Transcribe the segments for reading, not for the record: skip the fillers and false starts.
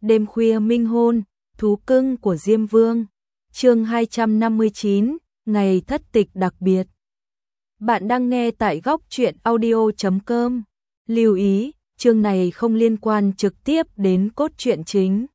Đêm khuya minh hôn, thú cưng của Diêm Vương. Chương 259, ngày thất tịch đặc biệt. Bạn đang nghe tại góc truyện audio.com. Lưu ý, chương này không liên quan trực tiếp đến cốt truyện chính.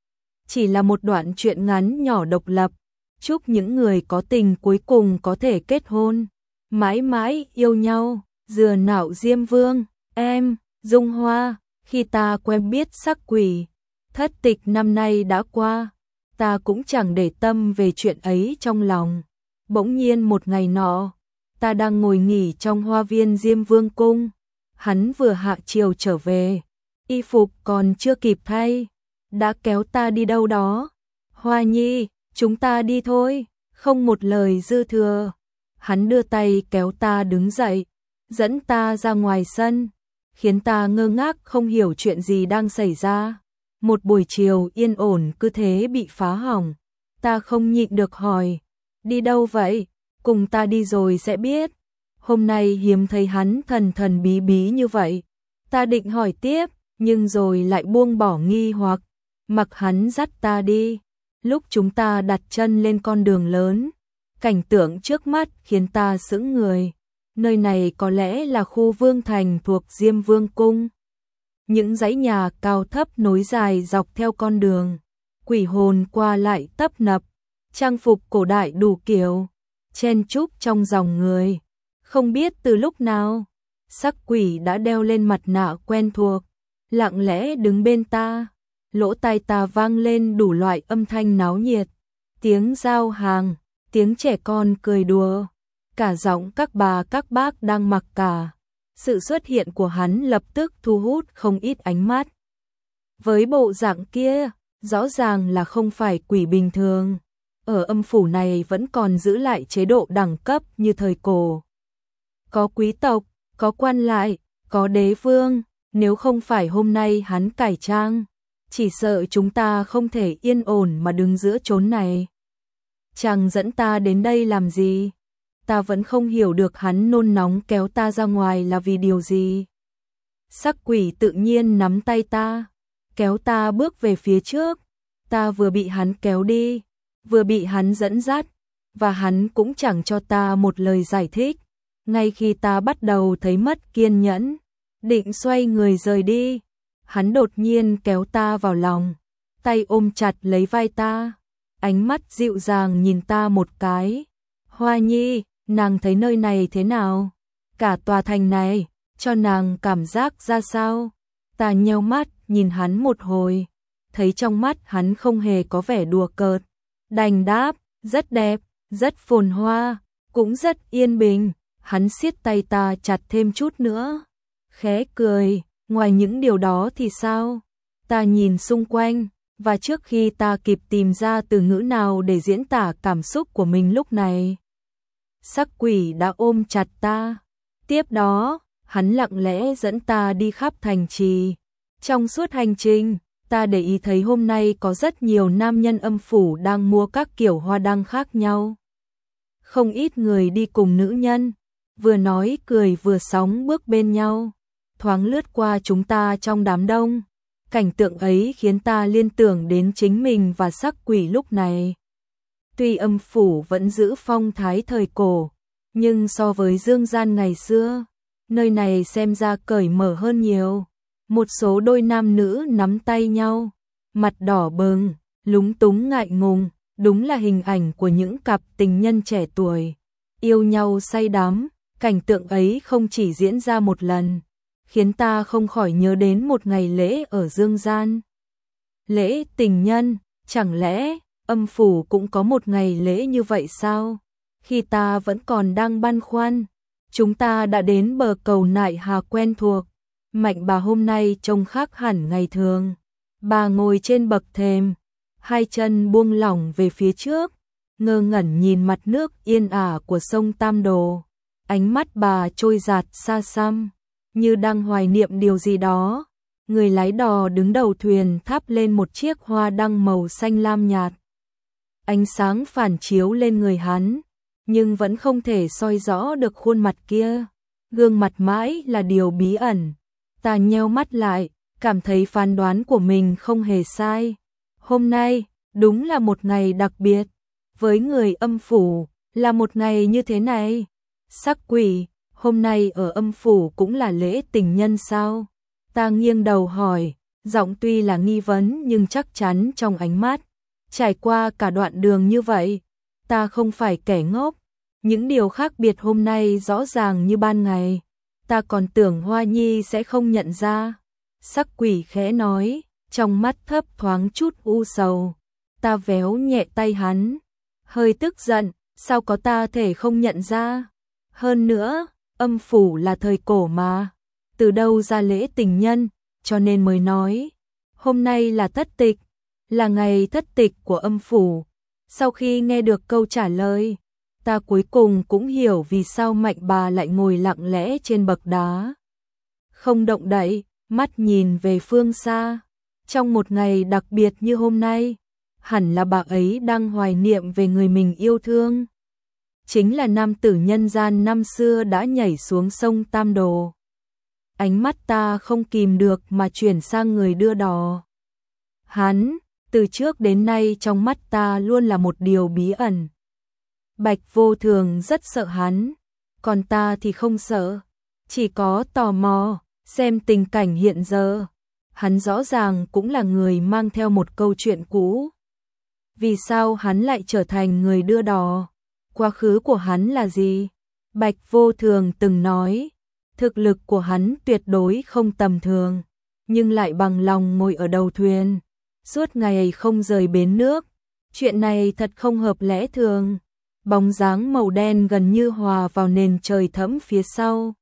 Chỉ là một đoạn truyện ngắn nhỏ độc lập, chúc những người có tình cuối cùng có thể kết hôn, mãi mãi yêu nhau. Dừa nạo Diêm Vương, em, Dung Hoa, khi ta quen biết sắc quỷ, thất tịch năm nay đã qua, ta cũng chẳng để tâm về chuyện ấy trong lòng. Bỗng nhiên một ngày nọ, ta đang ngồi nghỉ trong hoa viên Diêm Vương cung, hắn vừa hạ chiều trở về, y phục còn chưa kịp thay, đã kéo ta đi đâu đó. Hoa nhi, chúng ta đi thôi, không một lời dư thừa. Hắn đưa tay kéo ta đứng dậy, dẫn ta ra ngoài sân, khiến ta ngơ ngác không hiểu chuyện gì đang xảy ra. Một buổi chiều yên ổn cứ thế bị phá hỏng. Ta không nhịn được hỏi, đi đâu vậy? Cùng ta đi rồi sẽ biết. Hôm nay hiếm thấy hắn thần thần bí bí như vậy. Ta định hỏi tiếp, nhưng rồi lại buông bỏ nghi hoặc, mặc hắn dắt ta đi. Lúc chúng ta đặt chân lên con đường lớn, cảnh tượng trước mắt khiến ta sững người. Nơi này có lẽ là khu vương thành thuộc Diêm Vương cung. Những dãy nhà cao thấp nối dài dọc theo con đường, quỷ hồn qua lại tấp nập, trang phục cổ đại đủ kiểu, chen chúc trong dòng người. Không biết từ lúc nào, sắc quỷ đã đeo lên mặt nạ quen thuộc, lặng lẽ đứng bên ta. Lỗ tai ta vang lên đủ loại âm thanh náo nhiệt, tiếng giao hàng, tiếng trẻ con cười đùa, cả giọng các bà các bác đang mặc cả. Sự xuất hiện của hắn lập tức thu hút không ít ánh mắt. Với bộ dạng kia, rõ ràng là không phải quỷ bình thường. Ở âm phủ này vẫn còn giữ lại chế độ đẳng cấp như thời cổ. Có quý tộc, có quan lại, có đế vương. Nếu không phải hôm nay hắn cải trang, chỉ sợ chúng ta không thể yên ổn mà đứng giữa chốn này. Chàng dẫn ta đến đây làm gì? Ta vẫn không hiểu được hắn nôn nóng kéo ta ra ngoài là vì điều gì. Sắc quỷ tự nhiên nắm tay ta, kéo ta bước về phía trước. Ta vừa bị hắn kéo đi, vừa bị hắn dẫn dắt, và hắn cũng chẳng cho ta một lời giải thích. Ngay khi ta bắt đầu thấy mất kiên nhẫn, định xoay người rời đi, hắn đột nhiên kéo ta vào lòng, tay ôm chặt lấy vai ta, ánh mắt dịu dàng nhìn ta một cái. Hoa nhi, nàng thấy nơi này thế nào? Cả tòa thành này, cho nàng cảm giác ra sao? Ta nheo mắt, nhìn hắn một hồi, thấy trong mắt hắn không hề có vẻ đùa cợt. Đành đáp, rất đẹp, rất phồn hoa, cũng rất yên bình. Hắn siết tay ta chặt thêm chút nữa, khẽ cười, ngoài những điều đó thì sao? Ta nhìn xung quanh, và trước khi ta kịp tìm ra từ ngữ nào để diễn tả cảm xúc của mình lúc này, sắc quỷ đã ôm chặt ta. Tiếp đó, hắn lặng lẽ dẫn ta đi khắp thành trì. Trong suốt hành trình, ta để ý thấy hôm nay có rất nhiều nam nhân âm phủ đang mua các kiểu hoa đăng khác nhau. Không ít người đi cùng nữ nhân, vừa nói cười vừa sóng bước bên nhau, thoáng lướt qua chúng ta trong đám đông. Cảnh tượng ấy khiến ta liên tưởng đến chính mình và sắc quỷ lúc này. Tuy âm phủ vẫn giữ phong thái thời cổ, nhưng so với dương gian ngày xưa, nơi này xem ra cởi mở hơn nhiều. Một số đôi nam nữ nắm tay nhau, mặt đỏ bừng, lúng túng ngại ngùng, đúng là hình ảnh của những cặp tình nhân trẻ tuổi, yêu nhau say đắm. Cảnh tượng ấy không chỉ diễn ra một lần, khiến ta không khỏi nhớ đến một ngày lễ ở dương gian. Lễ tình nhân, chẳng lẽ âm phủ cũng có một ngày lễ như vậy sao? Khi ta vẫn còn đang băn khoăn, chúng ta đã đến bờ cầu nại hà quen thuộc. Mạnh bà hôm nay trông khác hẳn ngày thường. Bà ngồi trên bậc thềm, hai chân buông lỏng về phía trước, ngơ ngẩn nhìn mặt nước yên ả của sông Tam Đồ. Ánh mắt bà trôi dạt xa xăm, như đang hoài niệm điều gì đó. Người lái đò đứng đầu thuyền thắp lên một chiếc hoa đăng màu xanh lam nhạt. Ánh sáng phản chiếu lên người hắn, nhưng vẫn không thể soi rõ được khuôn mặt kia. Gương mặt mãi là điều bí ẩn. Ta nheo mắt lại, cảm thấy phán đoán của mình không hề sai. Hôm nay, đúng là một ngày đặc biệt. Với người âm phủ, là một ngày như thế này. Sắc Quỷ, hôm nay ở âm phủ cũng là lễ tình nhân sao? Ta nghiêng đầu hỏi, giọng tuy là nghi vấn nhưng chắc chắn trong ánh mắt. Trải qua cả đoạn đường như vậy, ta không phải kẻ ngốc. Những điều khác biệt hôm nay rõ ràng như ban ngày. Ta còn tưởng Hoa Nhi sẽ không nhận ra. Sắc Quỷ khẽ nói, trong mắt thấp thoáng chút u sầu. Ta véo nhẹ tay hắn, hơi tức giận, sao có ta thể không nhận ra? Hơn nữa, âm phủ là thời cổ mà, từ đâu ra lễ tình nhân, cho nên mới nói. Hôm nay là thất tịch, là ngày thất tịch của âm phủ. Sau khi nghe được câu trả lời, ta cuối cùng cũng hiểu vì sao Mạnh bà lại ngồi lặng lẽ trên bậc đá. Không động đậy, mắt nhìn về phương xa. Trong một ngày đặc biệt như hôm nay, hẳn là bà ấy đang hoài niệm về người mình yêu thương. Chính là nam tử nhân gian năm xưa đã nhảy xuống sông Tam Đồ. Ánh mắt ta không kìm được mà chuyển sang người đưa đò. Hắn, từ trước đến nay trong mắt ta luôn là một điều bí ẩn. Bạch Vô Thường rất sợ hắn, còn ta thì không sợ, chỉ có tò mò, xem tình cảnh hiện giờ. Hắn rõ ràng cũng là người mang theo một câu chuyện cũ. Vì sao hắn lại trở thành người đưa đò? Quá khứ của hắn là gì? Bạch Vô Thường từng nói, thực lực của hắn tuyệt đối không tầm thường, nhưng lại bằng lòng ngồi ở đầu thuyền, suốt ngày không rời bến nước. Chuyện này thật không hợp lẽ thường. Bóng dáng màu đen gần như hòa vào nền trời thẫm phía sau.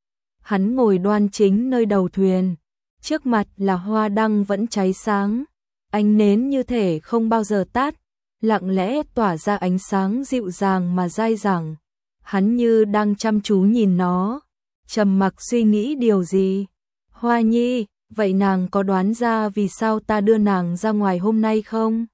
Hắn ngồi đoan chính nơi đầu thuyền, trước mặt là hoa đăng vẫn cháy sáng, ánh nến như thể không bao giờ tắt, lặng lẽ tỏa ra ánh sáng dịu dàng mà dai dẳng. Hắn như đang chăm chú nhìn nó, trầm mặc suy nghĩ điều gì. Hoa Nhi, vậy nàng có đoán ra vì sao ta đưa nàng ra ngoài hôm nay không?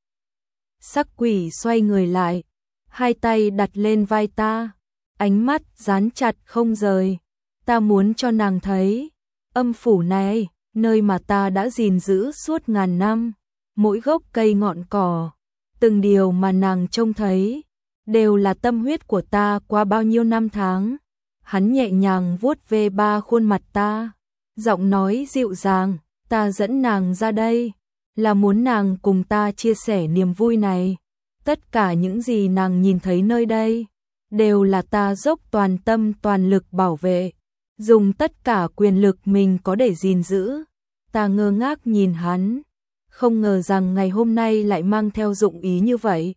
Sắc Quỷ xoay người lại, hai tay đặt lên vai ta, ánh mắt dán chặt không rời. Ta muốn cho nàng thấy, âm phủ này, nơi mà ta đã gìn giữ suốt ngàn năm, mỗi gốc cây ngọn cỏ, từng điều mà nàng trông thấy, đều là tâm huyết của ta qua bao nhiêu năm tháng. Hắn nhẹ nhàng vuốt ve ba khuôn mặt ta, giọng nói dịu dàng, ta dẫn nàng ra đây, là muốn nàng cùng ta chia sẻ niềm vui này. Tất cả những gì nàng nhìn thấy nơi đây, đều là ta dốc toàn tâm toàn lực bảo vệ, dùng tất cả quyền lực mình có để gìn giữ. Ta ngơ ngác nhìn hắn, không ngờ rằng ngày hôm nay lại mang theo dụng ý như vậy.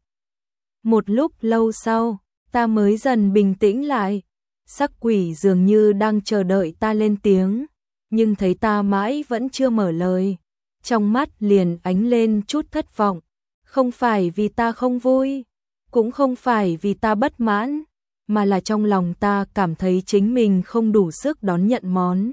Một lúc lâu sau, ta mới dần bình tĩnh lại. Sắc Quỷ dường như đang chờ đợi ta lên tiếng, nhưng thấy ta mãi vẫn chưa mở lời, trong mắt liền ánh lên chút thất vọng. Không phải vì ta không vui, cũng không phải vì ta bất mãn, mà là trong lòng ta cảm thấy chính mình không đủ sức đón nhận món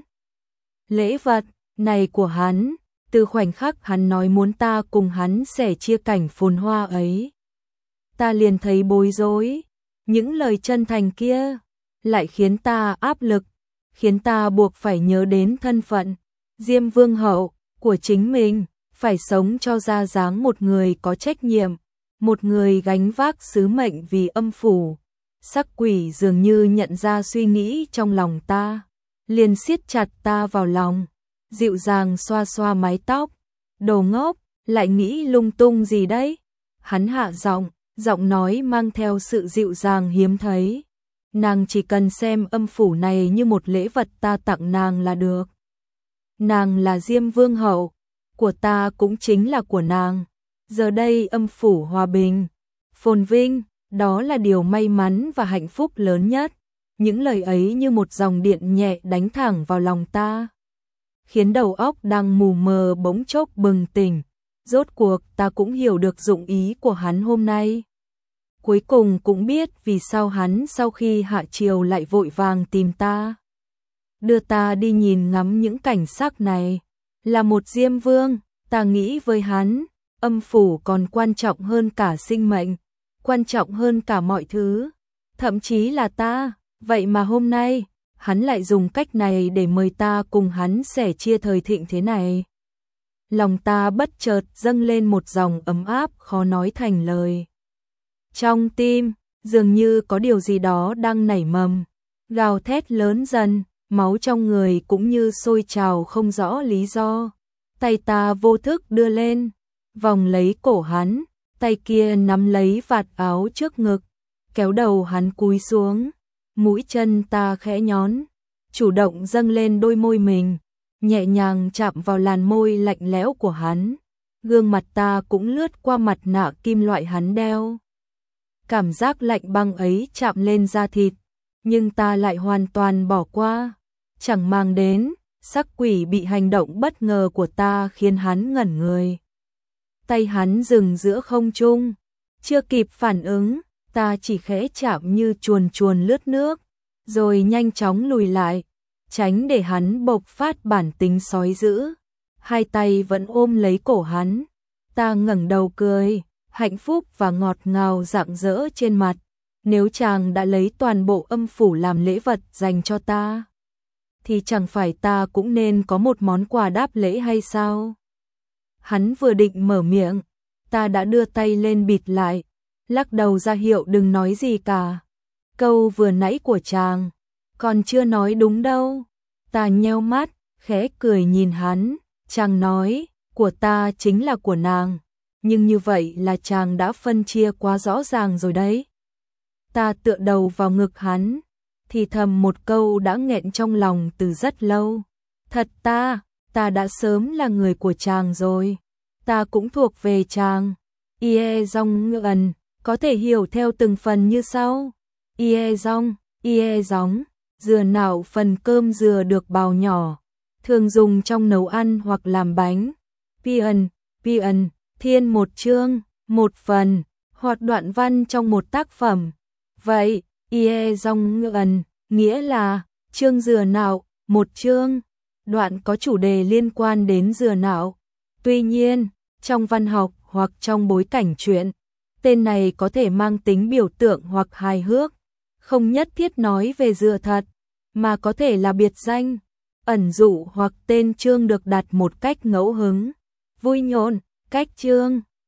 lễ vật này của hắn. Từ khoảnh khắc hắn nói muốn ta cùng hắn sẻ chia cảnh phồn hoa ấy, ta liền thấy bối rối. Những lời chân thành kia lại khiến ta áp lực, khiến ta buộc phải nhớ đến thân phận Diêm Vương hậu của chính mình, phải sống cho ra dáng một người có trách nhiệm, một người gánh vác sứ mệnh vì âm phủ. Sắc Quỷ dường như nhận ra suy nghĩ trong lòng ta, liền siết chặt ta vào lòng, dịu dàng xoa xoa mái tóc. Đồ ngốc, lại nghĩ lung tung gì đấy? Hắn hạ giọng, giọng nói mang theo sự dịu dàng hiếm thấy. Nàng chỉ cần xem âm phủ này như một lễ vật ta tặng nàng là được. Nàng là Diêm Vương hậu, của ta cũng chính là của nàng. Giờ đây âm phủ hòa bình, phồn vinh, đó là điều may mắn và hạnh phúc lớn nhất. Những lời ấy như một dòng điện nhẹ đánh thẳng vào lòng ta, khiến đầu óc đang mù mờ bỗng chốc bừng tỉnh. Rốt cuộc ta cũng hiểu được dụng ý của hắn hôm nay. Cuối cùng cũng biết vì sao hắn sau khi hạ triều lại vội vàng tìm ta, đưa ta đi nhìn ngắm những cảnh sắc này. Là một Diêm Vương, ta nghĩ với hắn, âm phủ còn quan trọng hơn cả sinh mệnh, quan trọng hơn cả mọi thứ, thậm chí là ta. Vậy mà hôm nay, hắn lại dùng cách này để mời ta cùng hắn sẻ chia thời thịnh thế này. lòng ta bất chợt dâng lên một dòng ấm áp khó nói thành lời. Trong tim, dường như có điều gì đó đang nảy mầm, gào thét lớn dần, máu trong người cũng như sôi trào không rõ lý do. Tay ta vô thức đưa lên, vòng lấy cổ hắn, tay kia nắm lấy vạt áo trước ngực, kéo đầu hắn cúi xuống, mũi chân ta khẽ nhón, chủ động dâng lên đôi môi mình, nhẹ nhàng chạm vào làn môi lạnh lẽo của hắn. Gương mặt ta cũng lướt qua mặt nạ kim loại hắn đeo. Cảm giác lạnh băng ấy chạm lên da thịt, nhưng ta lại hoàn toàn bỏ qua, chẳng mang đến. Sắc quỷ bị hành động bất ngờ của ta khiến hắn ngẩn người. Tay hắn dừng giữa không trung, chưa kịp phản ứng, ta chỉ khẽ chạm như chuồn chuồn lướt nước, rồi nhanh chóng lùi lại, tránh để hắn bộc phát bản tính sói dữ. Hai tay vẫn ôm lấy cổ hắn, ta ngẩng đầu cười, hạnh phúc và ngọt ngào rạng rỡ trên mặt. Nếu chàng đã lấy toàn bộ âm phủ làm lễ vật dành cho ta, thì chẳng phải ta cũng nên có một món quà đáp lễ hay sao? Hắn vừa định mở miệng, ta đã đưa tay lên bịt lại, lắc đầu ra hiệu đừng nói gì cả. Câu vừa nãy của chàng, còn chưa nói đúng đâu. Ta nheo mắt, khẽ cười nhìn hắn, chàng nói, của ta chính là của nàng, nhưng như vậy là chàng đã phân chia quá rõ ràng rồi đấy. Ta tựa đầu vào ngực hắn, thì thầm một câu đã nghẹn trong lòng từ rất lâu. Thật ta đã sớm là người của chàng rồi. Ta cũng thuộc về chàng. Ie Dong Ngân có thể hiểu theo từng phần như sau. Ie Dong, dừa nạo phần cơm dừa được bào nhỏ, thường dùng trong nấu ăn hoặc làm bánh. Pian, thiên một chương, một phần, hoặc đoạn văn trong một tác phẩm. Vậy, Ie Dong Ngân nghĩa là chương dừa nạo, một chương, đoạn có chủ đề liên quan đến dừa nạo. Tuy nhiên, trong văn học hoặc trong bối cảnh truyện, tên này có thể mang tính biểu tượng hoặc hài hước, không nhất thiết nói về dừa thật, mà có thể là biệt danh, ẩn dụ hoặc tên chương được đặt một cách ngẫu hứng, vui nhộn, cách chương.